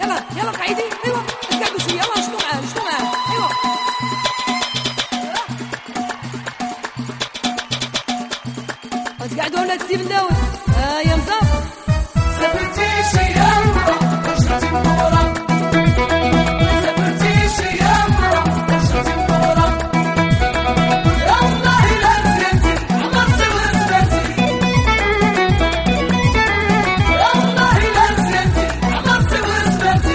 يلا يلا قعيدي ايوا قعدوا شويه يلا شنو معاه ايوا قعدوا ولا تسيب نداوز يا مزاف سافرتي شي يامرة وشرتي مدورة سافرتي شي يامرة وشرتي مدورة يا والله لا نسيتي عمرتي وسبتي يا والله لا نسيتي عمرتي وسبتي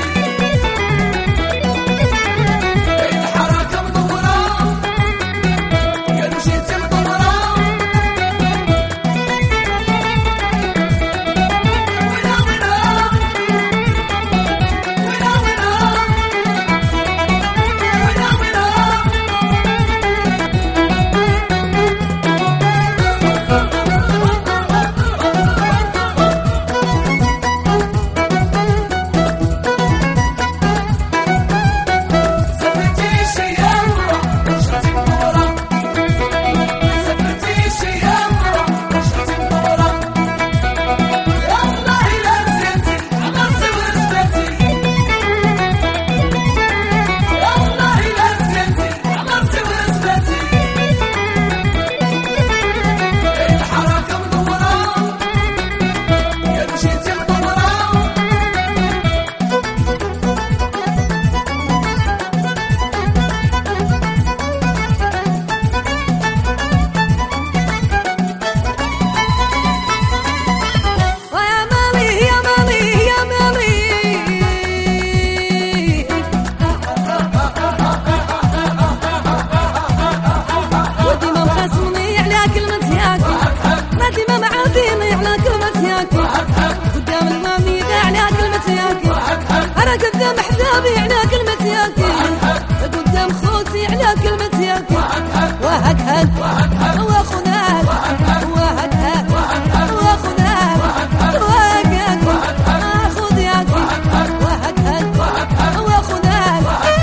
بين حركة مدورة يا مشيتي مدورة قدام المامي على كلمة ياكي أنا قدام أحبابي على كلمة ياكي قدام خوتي على كلمة ياكي وهك هك واخذ هك وهك هك واخذ هك وهك هك اخذ ياكي وهك هك واخذ هك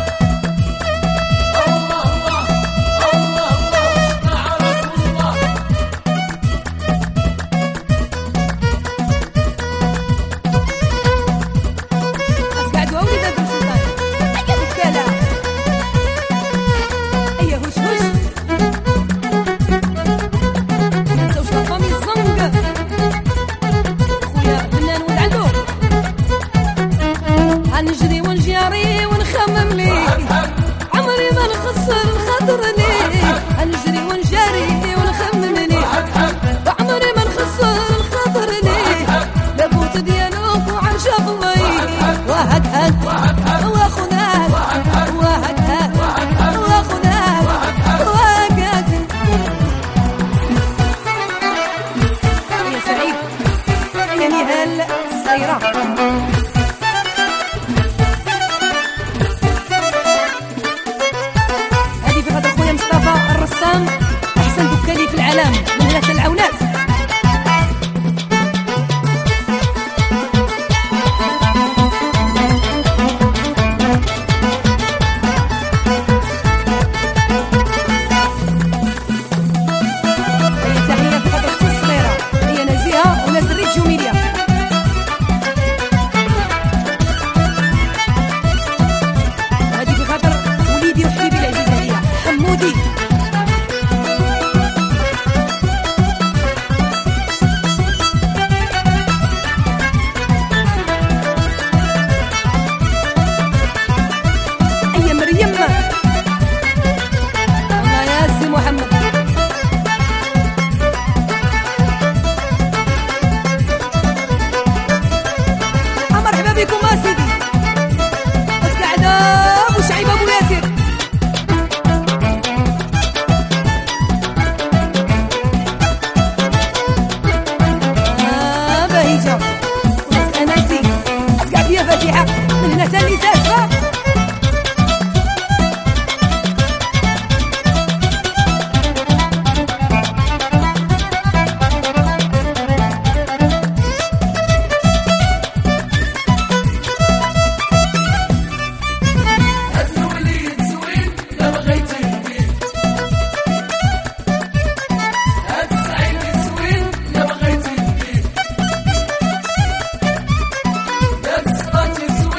نجري ونجاري ونخمم لي عمري ما نخسر الخاطر لي نجري ونجاري ونخمم لي وعمري ما نخسر الخاطر لي لابوت ديالك وعرشة الله وهك هك واخذ هك وهك هك واخذ هك وهك هك يا سعيد يا نهال السايرة أحسن دكاني في العالم من هنا العونات هي تحية في خاطر أختي الصغيرة هي نزيهة ونزريت جوميليا هذه في خاطر وليدي وحبيبي العزيز عليا حمودي محمد مرحبا بكم سيدي قاعدة أبو شعيب أبو ياسر بهيجة أناسي قاعد فيها فاتحة من هنا تاني ساسفة يا بغيتي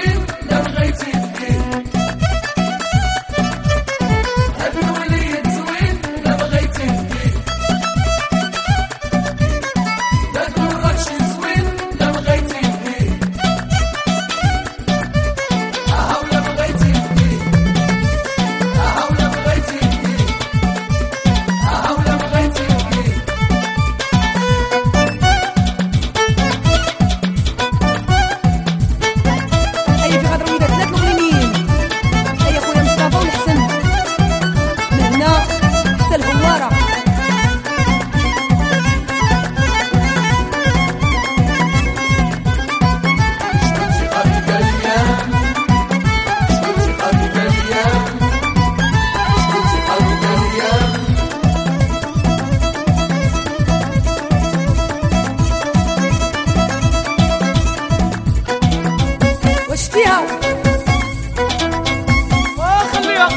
شتيها خليها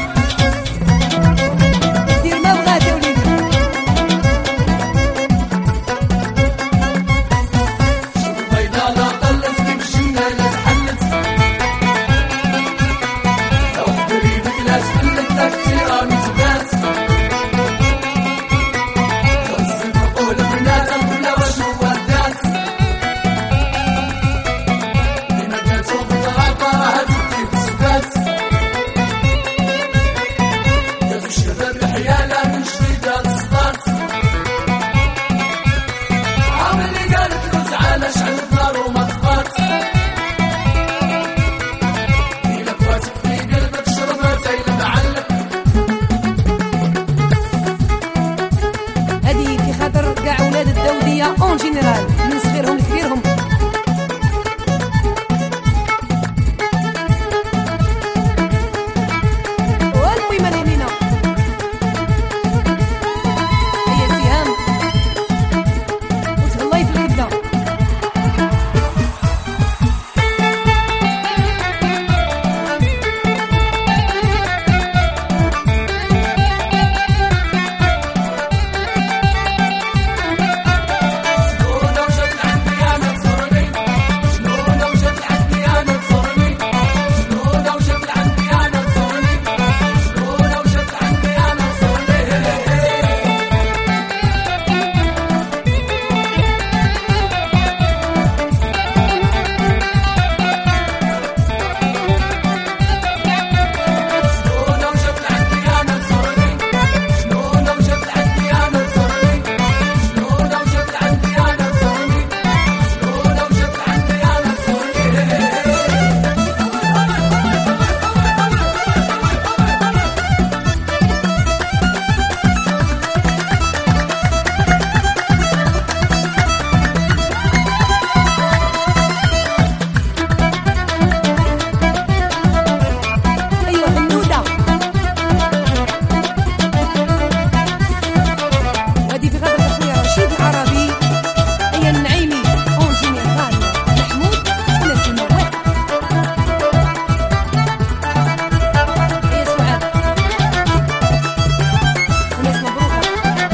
دير ما بغات يا وليدي. بيضا لا طلت كيف لا تحلت لو بريدك لا تحلت لك تيرا متبات خلص الفقول بنات كلها واش هو الذات لما جاتو بالغلطة راه تبكي بسكات جاتو الشباب الحيالة من جديد الصدات عامل اللي قالت له تعالى شعل النار وما تبات إلا فاتك في قلبك شربها زي المعلق هذه في خاطر كاع ولاد الدوديه اون جينيرال من صغيرهم لكبيرهم. والمهمه لينا هي سهام وتهلاي في الكبده. شنو وجد عندي أنا تصرني شنو وجد عندي أنا تصرني شنو وجد عندي أنا تصرني شنو وجد عندي أنا تصرني شنو وجد عندي أنا تصرني شنو وجد عندي أنا تصرني شنو وجد عندي أنا تصرني شنو وجد عندي أنا تصرني ايوه حنوده وهذه في خاطر اخويا رشيد العربي هي النعيمي اون جينيرال محمود وناس الموال هي سعاد وناس مبروكه.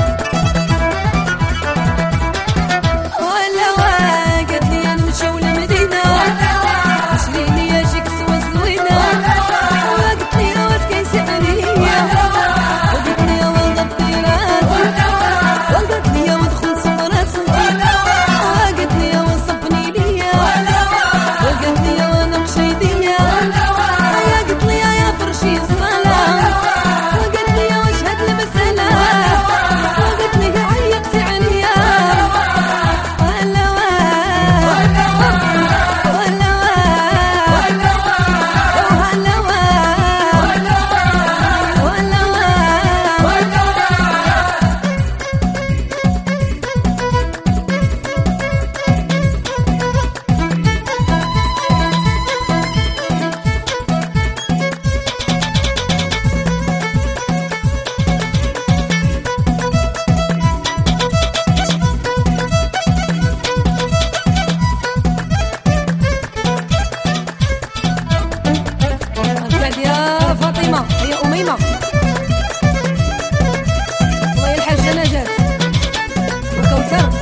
ولا قالت لي انا مشاو للمدينه شري لي شيك سوا زوينه قالت لي واش كيسي عليا وقالت لي وضبطي راسي وقالت لي ودخل صفراسي وقالت لي وصفني ليا وقالت لي وانا مشيديه قالت لي يا فرشي الصلاه وقالت لي واش هاد المساله وقالت لي عيقتي عليا ولا قاعد يا فاطمه هي اميمه والله يا الحاجه نجاة وكوثر